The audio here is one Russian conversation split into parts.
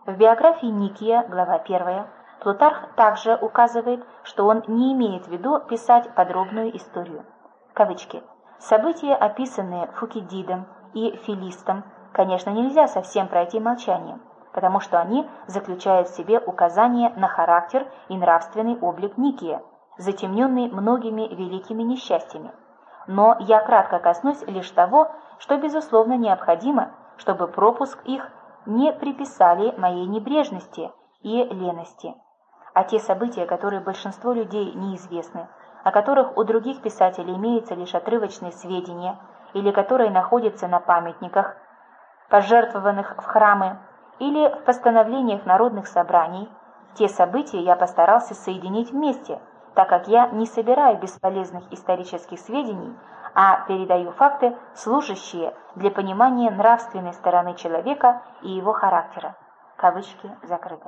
В биографии Никия, глава 1, Плутарх также указывает, что он не имеет в виду писать подробную историю. Кавычки. События, описанные Фукидидом и Филистом, конечно, нельзя совсем пройти молчанием, потому что они заключают в себе указание на характер и нравственный облик Никия, затемненный многими великими несчастьями. Но я кратко коснусь лишь того, что, безусловно, необходимо, чтобы пропуск их не приписали моей небрежности и лености. А те события, которые большинству людей неизвестны, о которых у других писателей имеются лишь отрывочные сведения или которые находятся на памятниках, пожертвованных в храмы, или в постановлениях народных собраний, те события я постарался соединить вместе, так как я не собираю бесполезных исторических сведений, а передаю факты, служащие для понимания нравственной стороны человека и его характера. Кавычки закрыты.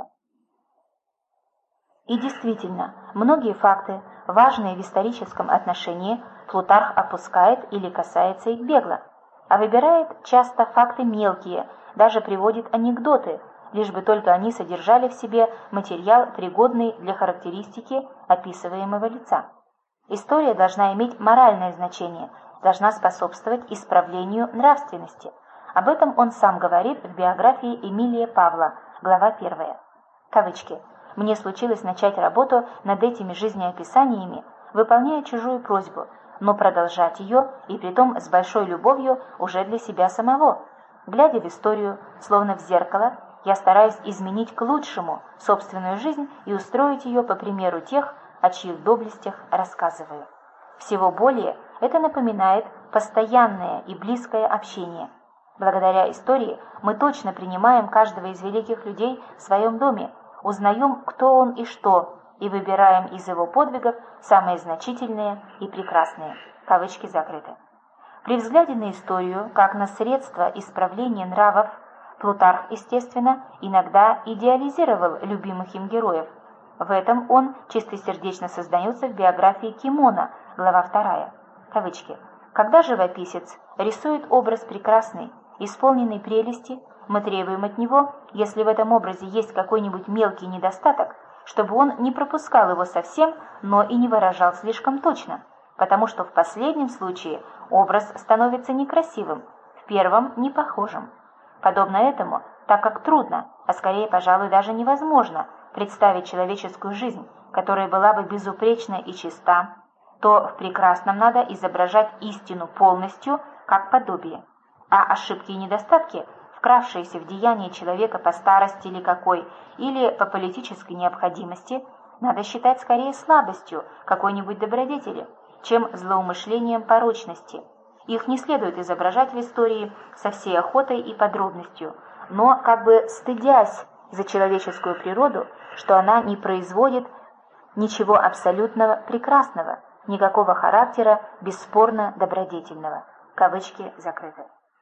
И действительно, многие факты, важные в историческом отношении, Плутарх опускает или касается их бегло, а выбирает часто факты мелкие, даже приводит анекдоты, лишь бы только они содержали в себе материал, пригодный для характеристики описываемого лица. История должна иметь моральное значение, должна способствовать исправлению нравственности. Об этом он сам говорит в биографии Эмилия Павла, глава 1. Кавычки. «Мне случилось начать работу над этими жизнеописаниями, выполняя чужую просьбу, но продолжать ее, и притом с большой любовью уже для себя самого. Глядя в историю, словно в зеркало, я стараюсь изменить к лучшему собственную жизнь и устроить ее по примеру тех, о чьих доблестях рассказываю. Всего более это напоминает постоянное и близкое общение. Благодаря истории мы точно принимаем каждого из великих людей в своем доме, узнаем, кто он и что, и выбираем из его подвигов самые значительные и прекрасные». Кавычки закрыты. При взгляде на историю, как на средство исправления нравов, Плутарх, естественно, иногда идеализировал любимых им героев. В этом он чистосердечно сознается в биографии Кимона, глава 2. Кавычки. «Когда живописец рисует образ прекрасный, исполненный прелести, мы требуем от него, если в этом образе есть какой-нибудь мелкий недостаток, чтобы он не пропускал его совсем, но и не выражал слишком точно, потому что в последнем случае образ становится некрасивым, в первом – непохожим. Подобно этому, так как трудно, а скорее, пожалуй, даже невозможно представить человеческую жизнь, которая была бы безупречна и чиста, то в прекрасном надо изображать истину полностью, как подобие. А ошибки и недостатки, вкравшиеся в деяние человека по старости или какой, или по политической необходимости, надо считать скорее слабостью какой-нибудь добродетели, чем злоумышлением порочности. Их не следует изображать в истории со всей охотой и подробностью, но как бы стыдясь за человеческую природу, что она не производит ничего абсолютно прекрасного, никакого характера бесспорно добродетельного. Кавычки закрыты.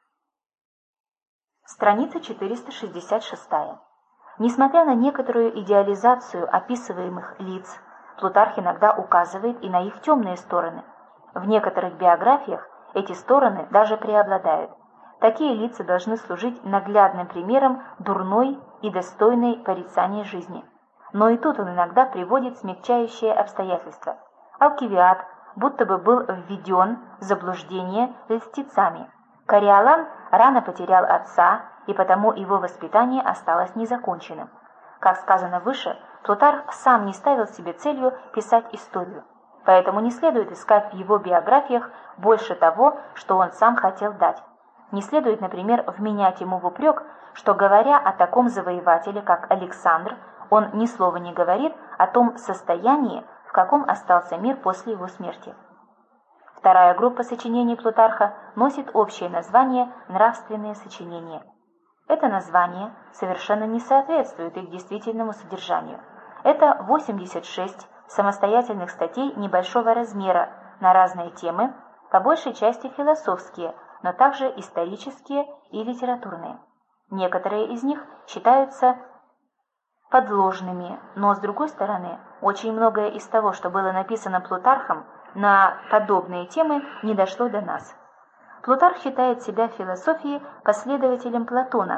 Страница 466. Несмотря на некоторую идеализацию описываемых лиц, Плутарх иногда указывает и на их темные стороны. В некоторых биографиях эти стороны даже преобладают. Такие лица должны служить наглядным примером дурной и достойной порицания жизни. Но и тут он иногда приводит смягчающие обстоятельства. Алкивиад будто бы был введен в заблуждение льстецами. Кориолан рано потерял отца, и потому его воспитание осталось незаконченным. Как сказано выше, Плутарх сам не ставил себе целью писать историю, поэтому не следует искать в его биографиях больше того, что он сам хотел дать. Не следует, например, вменять ему в упрек, что, говоря о таком завоевателе, как Александр, он ни слова не говорит о том состоянии, в каком остался мир после его смерти. Вторая группа сочинений Плутарха носит общее название «Нравственные сочинения». Это название совершенно не соответствует их действительному содержанию. Это 86 самостоятельных статей небольшого размера на разные темы, по большей части философские, но также исторические и литературные. Некоторые из них считаются подложными, но, с другой стороны, очень многое из того, что было написано Плутархом на подобные темы, не дошло до нас. Плутарх считает себя в философии последователем Платона,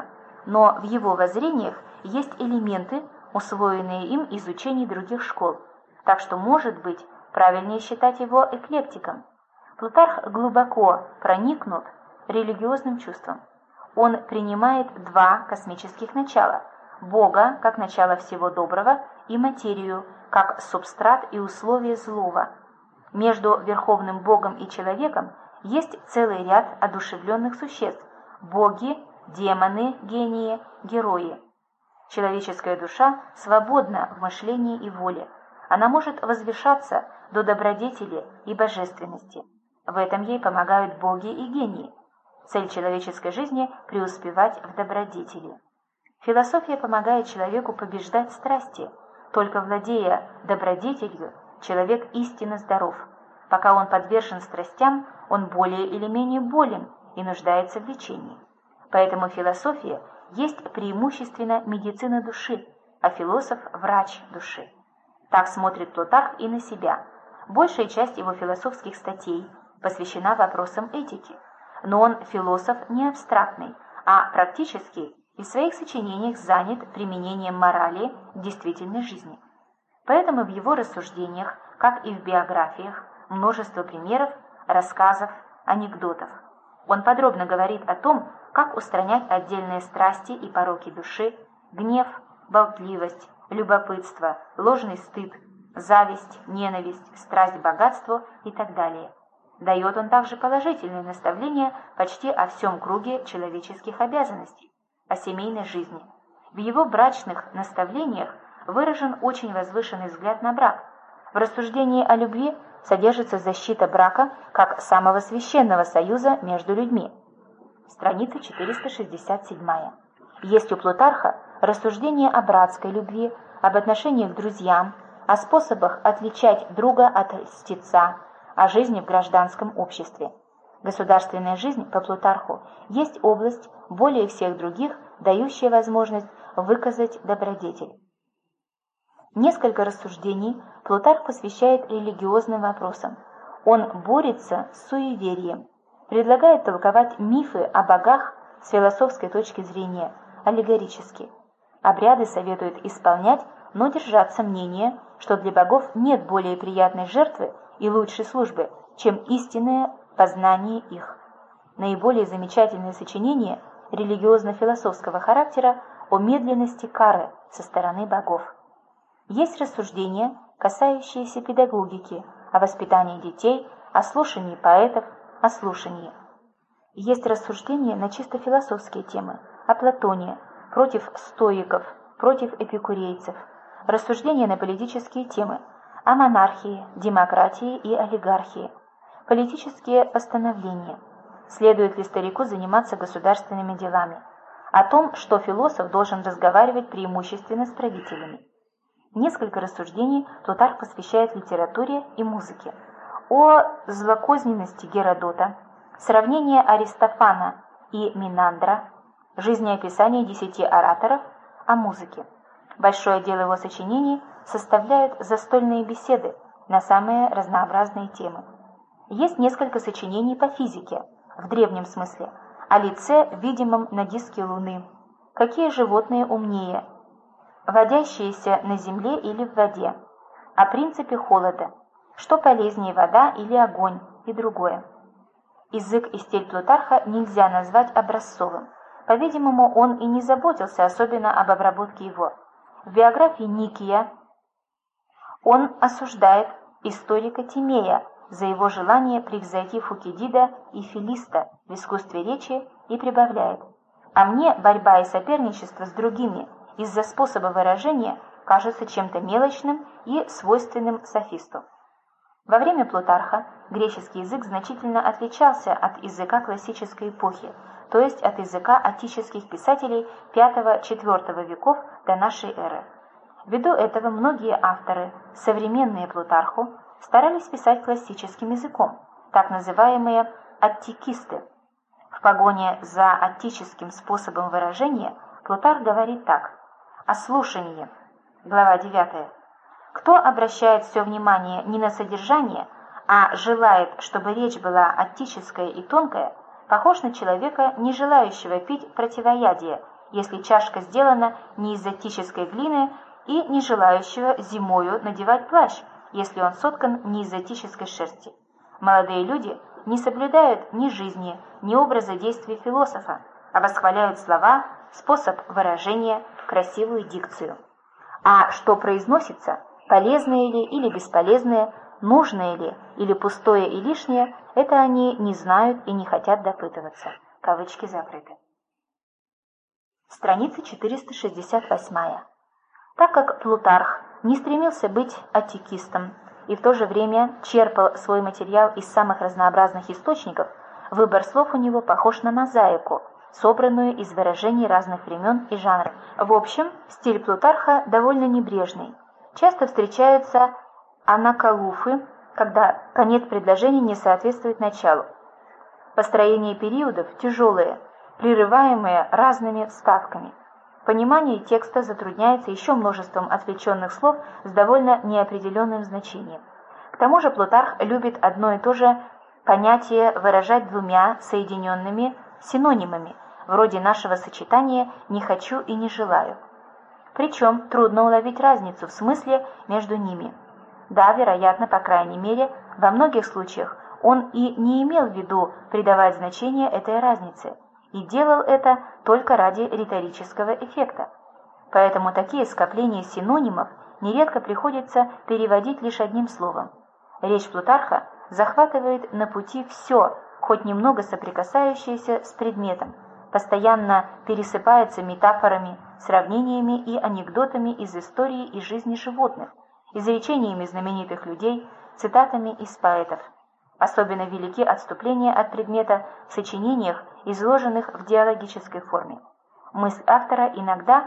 но в его воззрениях есть элементы, усвоенные им из учений других школ, так что, может быть, правильнее считать его эклектиком. Плутарх глубоко проникнут религиозным чувством. Он принимает два космических начала – Бога как начало всего доброго и материю как субстрат и условие злого. Между верховным Богом и человеком есть целый ряд одушевленных существ – боги, демоны, гении, герои. Человеческая душа свободна в мышлении и воле. Она может возвышаться до добродетели и божественности. В этом ей помогают боги и гении. Цель человеческой жизни – преуспевать в добродетели. Философия помогает человеку побеждать страсти. Только владея добродетелью, человек истинно здоров. Пока он подвержен страстям, он более или менее болен и нуждается в лечении. Поэтому философия есть преимущественно медицина души, а философ – врач души. Так смотрит Плутарх и на себя. Большая часть его философских статей посвящена вопросам этики. Но он философ не абстрактный, а практический и в своих сочинениях занят применением морали в действительной жизни. Поэтому в его рассуждениях, как и в биографиях, множество примеров, рассказов, анекдотов. Он подробно говорит о том, как устранять отдельные страсти и пороки души, гнев, болтливость, любопытство, ложный стыд, зависть, ненависть, страсть к богатству и так далее. Дает он также положительные наставления почти о всем круге человеческих обязанностей, о семейной жизни. В его брачных наставлениях выражен очень возвышенный взгляд на брак. В рассуждении о любви содержится защита брака как самого священного союза между людьми. Страница 467. Есть у Плутарха рассуждение о братской любви, об отношениях к друзьям, о способах отличать друга от льстеца, о жизни в гражданском обществе. Государственная жизнь по Плутарху есть область, более всех других, дающая возможность выказать добродетель. Несколько рассуждений Плутарх посвящает религиозным вопросам. Он борется с суеверием, предлагает толковать мифы о богах с философской точки зрения, аллегорически. Обряды советует исполнять, но держаться мнения, что для богов нет более приятной жертвы и лучшей службы, чем истинное познание их. Наиболее замечательное сочинение религиозно-философского характера о медленности кары со стороны богов. Есть рассуждения, касающиеся педагогики, о воспитании детей, о слушании поэтов, о слушании. Есть рассуждения на чисто философские темы, о Платоне, против стоиков, против эпикурейцев, рассуждения на политические темы, о монархии, демократии и олигархии, политические постановления, следует ли старику заниматься государственными делами, о том, что философ должен разговаривать преимущественно с правителями. Несколько рассуждений Плутарх посвящает литературе и музыке, о злокозненности Геродота, сравнение Аристофана и Минандра, жизнеописание 10 ораторов, о музыке. Большое дело его сочинений составляют застольные беседы на самые разнообразные темы. Есть несколько сочинений по физике, в древнем смысле, о лице, видимом на диске Луны, какие животные умнее, водящиеся на земле или в воде, о принципе холода, что полезнее вода или огонь и другое. Язык и стиль Плутарха нельзя назвать образцовым. По-видимому, он и не заботился особенно об обработке его. В биографии Никия он осуждает историка Тимея за его желание превзойти Фукидида и Филиста в искусстве речи и прибавляет: «А мне борьба и соперничество с другими из-за способа выражения кажется чем-то мелочным и свойственным софисту». Во время Плутарха греческий язык значительно отличался от языка классической эпохи, то есть от языка отеческих писателей V-IV веков до нашей эры. Ввиду этого многие авторы, современные Плутарху, старались писать классическим языком, так называемые аттикисты. В погоне за аттическим способом выражения Плутарх говорит так: о слушании, глава 9. Кто обращает все внимание не на содержание, а желает, чтобы речь была аттическая и тонкая, похож на человека, не желающего пить противоядие если чашка сделана не из зотической глины, и не желающего зимою надевать плащ, если он соткан не из зотической шерсти. Молодые люди не соблюдают ни жизни, ни образа действий философа, а восхваляют слова, способ выражения, красивую дикцию. А что произносится, полезное ли или бесполезное, нужное ли или пустое и лишнее, это они не знают и не хотят допытываться. Кавычки закрыты. Страница 468. Так как Плутарх не стремился быть атикистом и в то же время черпал свой материал из самых разнообразных источников, выбор слов у него похож на мозаику, собранную из выражений разных времен и жанров. В общем, стиль Плутарха довольно небрежный. Часто встречаются анакалуфы, когда конец предложения не соответствует началу. Построение периодов тяжелое, прерываемые разными вставками. Понимание текста затрудняется еще множеством отвлеченных слов с довольно неопределенным значением. К тому же Плутарх любит одно и то же понятие выражать двумя соединенными синонимами, вроде нашего сочетания «не хочу» и «не желаю». Причем трудно уловить разницу в смысле между ними. Да, вероятно, по крайней мере, во многих случаях он и не имел в виду придавать значение этой разнице, и делал это только ради риторического эффекта. Поэтому такие скопления синонимов нередко приходится переводить лишь одним словом. Речь Плутарха захватывает на пути все, хоть немного соприкасающееся с предметом, постоянно пересыпается метафорами, сравнениями и анекдотами из истории и жизни животных, изречениями знаменитых людей, цитатами из поэтов. Особенно велики отступления от предмета в сочинениях, изложенных в диалогической форме. Мысль автора иногда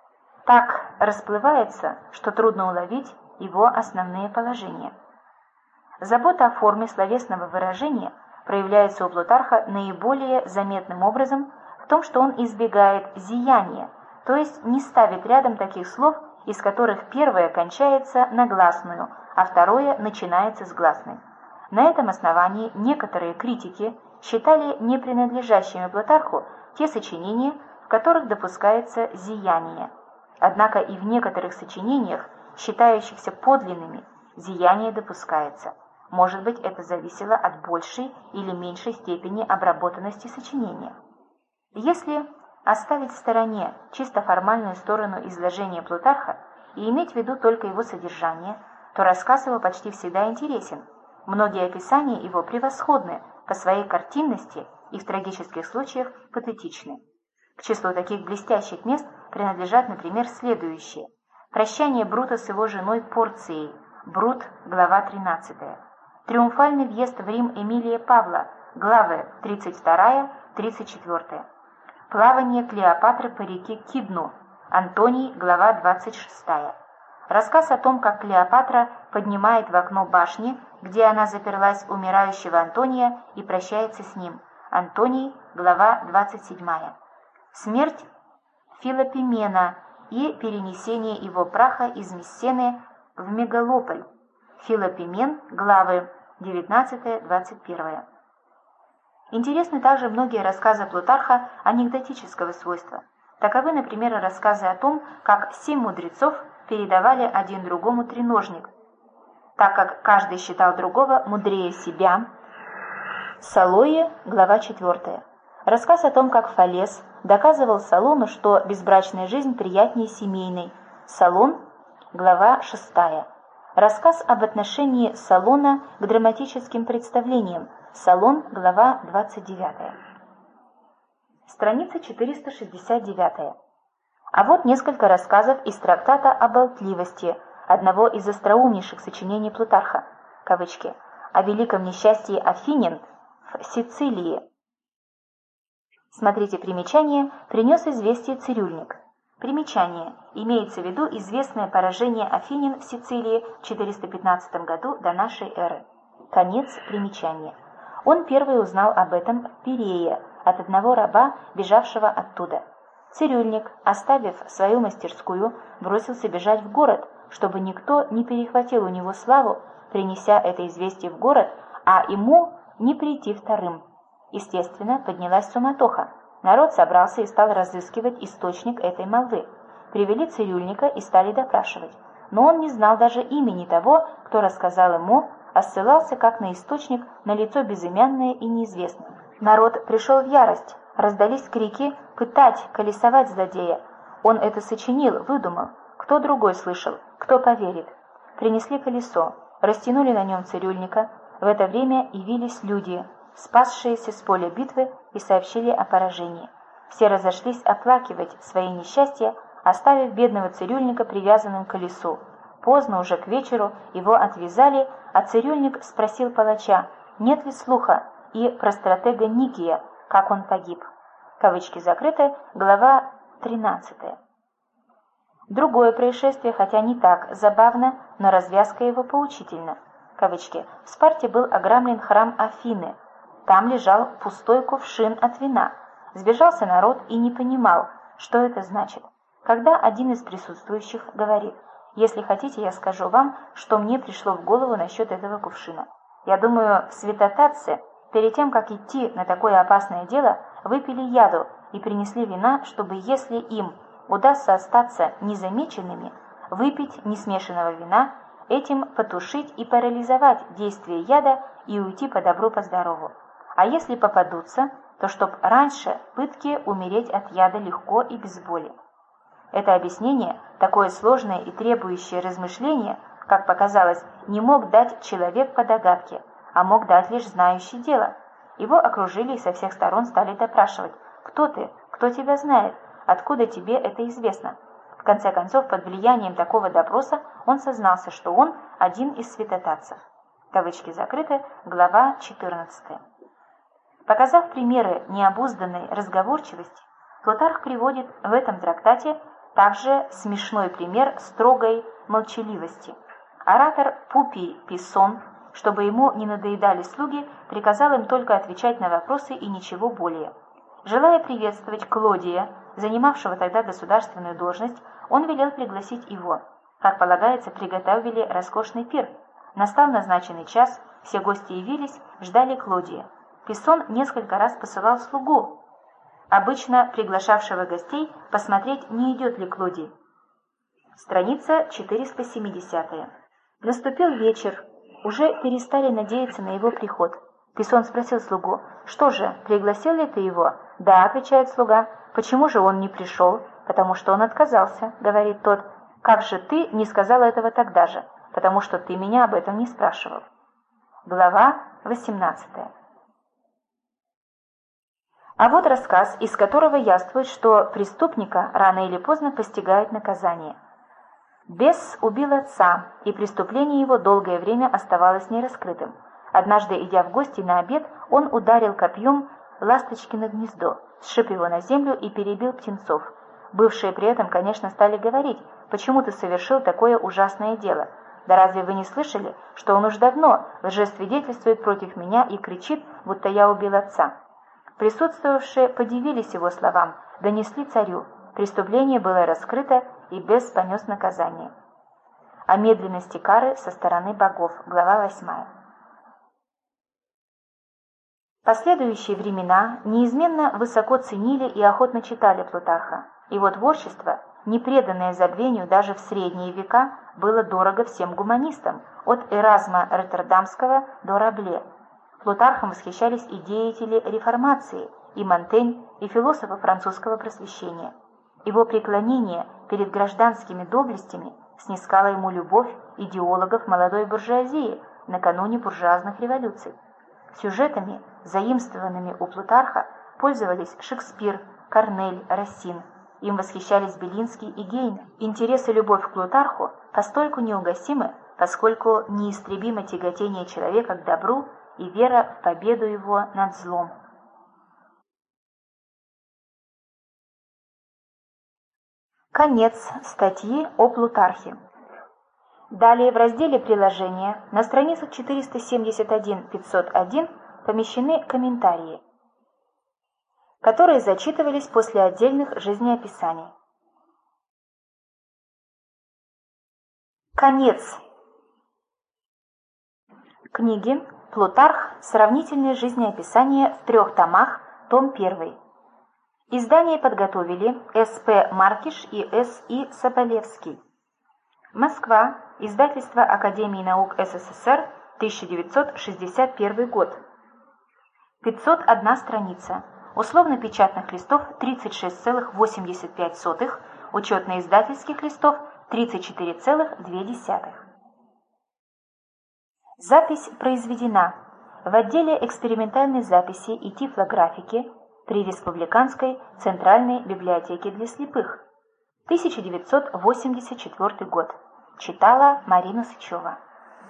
так расплывается, что трудно уловить его основные положения. Забота о форме словесного выражения проявляется у Плутарха наиболее заметным образом в том, что он избегает зияния, то есть не ставит рядом таких слов, из которых первое кончается на гласную, а второе начинается с гласной. На этом основании некоторые критики считали не принадлежащими Плутарху те сочинения, в которых допускается зияние. Однако и в некоторых сочинениях, считающихся подлинными, зияние допускается. Может быть, это зависело от большей или меньшей степени обработанности сочинения. Если оставить в стороне чисто формальную сторону изложения Плутарха и иметь в виду только его содержание, то рассказ его почти всегда интересен. Многие описания его превосходны по своей картинности и в трагических случаях патетичны. К числу таких блестящих мест принадлежат, например, следующие. Прощание Брута с его женой Порцией, Брут, глава 13. Триумфальный въезд в Рим Эмилия Павла, главы 32-34. Плавание Клеопатры по реке Кидну, Антоний, глава 26. Рассказ о том, как Клеопатра поднимает в окно башни, где она заперлась умирающего Антония и прощается с ним. Антоний, глава 27. Смерть Филопимена и перенесение его праха из Мессены в Мегалополь. Филопимен, главы 19-21. Интересны также многие рассказы Плутарха анекдотического свойства. Таковы, например, рассказы о том, как 7 мудрецов передавали один другому треножник, так как каждый считал другого мудрее себя. Салое, глава 4. Рассказ о том, как Фалес доказывал Салону, что безбрачная жизнь приятнее семейной. Салон, глава 6. Рассказ об отношении Салона к драматическим представлениям. Салон, глава 29. Страница 469. А вот несколько рассказов из трактата о болтливости, одного из остроумнейших сочинений Плутарха, кавычки, о великом несчастье Афинин в Сицилии. Смотрите примечание, принес известие цирюльник. Примечание. Имеется в виду известное поражение Афинин в Сицилии в 415 году до нашей эры. Конец примечания. Он первый узнал об этом в Пирее от одного раба, бежавшего оттуда. Цирюльник, оставив свою мастерскую, бросился бежать в город, чтобы никто не перехватил у него славу, принеся это известие в город, а ему не прийти вторым. Естественно, поднялась суматоха. Народ собрался и стал разыскивать источник этой молвы. Привели цирюльника и стали допрашивать. Но он не знал даже имени того, кто рассказал ему, а ссылался как на источник, на лицо безымянное и неизвестное. Народ пришел в ярость, раздались крики «пытать, колесовать злодея». Он это сочинил, выдумал. Кто другой слышал, кто поверит? Принесли колесо, растянули на нем цирюльника. В это время явились люди, спасшиеся с поля битвы, и сообщили о поражении. Все разошлись оплакивать свои несчастья, оставив бедного цирюльника привязанным к колесу. Поздно уже к вечеру его отвязали, а цирюльник спросил палача, нет ли слуха и про стратега Никия, как он погиб. Кавычки закрыты, глава 13. Другое происшествие, хотя не так забавно, но развязка его поучительна. Кавычки. В Спарте был ограблен храм Афины. Там лежал пустой кувшин от вина. Сбежался народ и не понимал, что это значит. Когда один из присутствующих говорит, «Если хотите, я скажу вам, что мне пришло в голову насчет этого кувшина. Я думаю, святотатцы, перед тем, как идти на такое опасное дело, выпили яду и принесли вина, чтобы, если им удастся остаться незамеченными, выпить несмешанного вина, этим потушить и парализовать действие яда и уйти по добру, по здорову. А если попадутся, то чтоб раньше пытки умереть от яда легко и без боли». Это объяснение, такое сложное и требующее размышления, как показалось, не мог дать человек по догадке, а мог дать лишь знающий дело. Его окружили и со всех сторон стали допрашивать: «Кто ты? Кто тебя знает? Откуда тебе это известно?» В конце концов, под влиянием такого допроса он сознался, что он один из святотатцев. Кавычки закрыты, глава 14. Показав примеры необузданной разговорчивости, Плутарх приводит в этом трактате также смешной пример строгой молчаливости. Оратор Пупий Писон, чтобы ему не надоедали слуги, приказал им только отвечать на вопросы и ничего более. Желая приветствовать Клодия, занимавшего тогда государственную должность, он велел пригласить его. Как полагается, приготовили роскошный пир. Настал назначенный час, все гости явились, ждали Клодия. Писон несколько раз посылал слугу, обычно приглашавшего гостей, посмотреть, не идет ли Клодий. Страница 470. Наступил вечер, уже перестали надеяться на его приход. Писон спросил слугу: «Что же, пригласил ли ты его?» «Да», — отвечает слуга. «Почему же он не пришел?» «Потому что он отказался», — говорит тот. «Как же ты не сказал этого тогда же?» «Потому что ты меня об этом не спрашивал». Глава 18. А вот рассказ, из которого яствует, что преступника рано или поздно постигает наказание. Бес убил отца, и преступление его долгое время оставалось нераскрытым. Однажды, идя в гости на обед, он ударил копьем ласточкино гнездо, сшиб его на землю и перебил птенцов. Бывшие при этом, конечно, стали говорить: «Почему ты совершил такое ужасное дело? Да разве вы не слышали, что он уж давно лжесвидетельствует против меня и кричит, будто я убил отца?» Присутствовавшие подивились его словам, донесли царю. Преступление было раскрыто, и Бес понес наказание. О медленности кары со стороны богов. Глава 8. Последующие времена неизменно высоко ценили и охотно читали Плутарха. Его творчество, не преданное забвению даже в средние века, было дорого всем гуманистам, от Эразма Роттердамского до Рабле. Плутархом восхищались и деятели реформации, и Монтень, и философы французского просвещения. Его преклонение перед гражданскими доблестями снискало ему любовь идеологов молодой буржуазии накануне буржуазных революций. Сюжетами, заимствованными у Плутарха, пользовались Шекспир, Корнель, Рассин. Им восхищались Белинский и Гейне. Интерес и любовь к Плутарху постольку неугасимы, поскольку неистребимо тяготение человека к добру и вера в победу его над злом. Конец статьи о Плутархе. Далее в разделе «Приложения» на страницах 471-501 помещены комментарии, которые зачитывались после отдельных жизнеописаний. Конец книги «Плутарх. Сравнительные жизнеописания» в 3 томах, том 1. Издание подготовили С.П. Маркиш и С.И. Соболевский. Москва. Издательство Академии наук СССР. 1961 год. 501 страница. Условно-печатных листов 36,85, учетно-издательских листов 34,2. Запись произведена в отделе экспериментальной записи и тифлографики при Республиканской Центральной библиотеке для слепых. 1984 год. Читала Марина Сычева.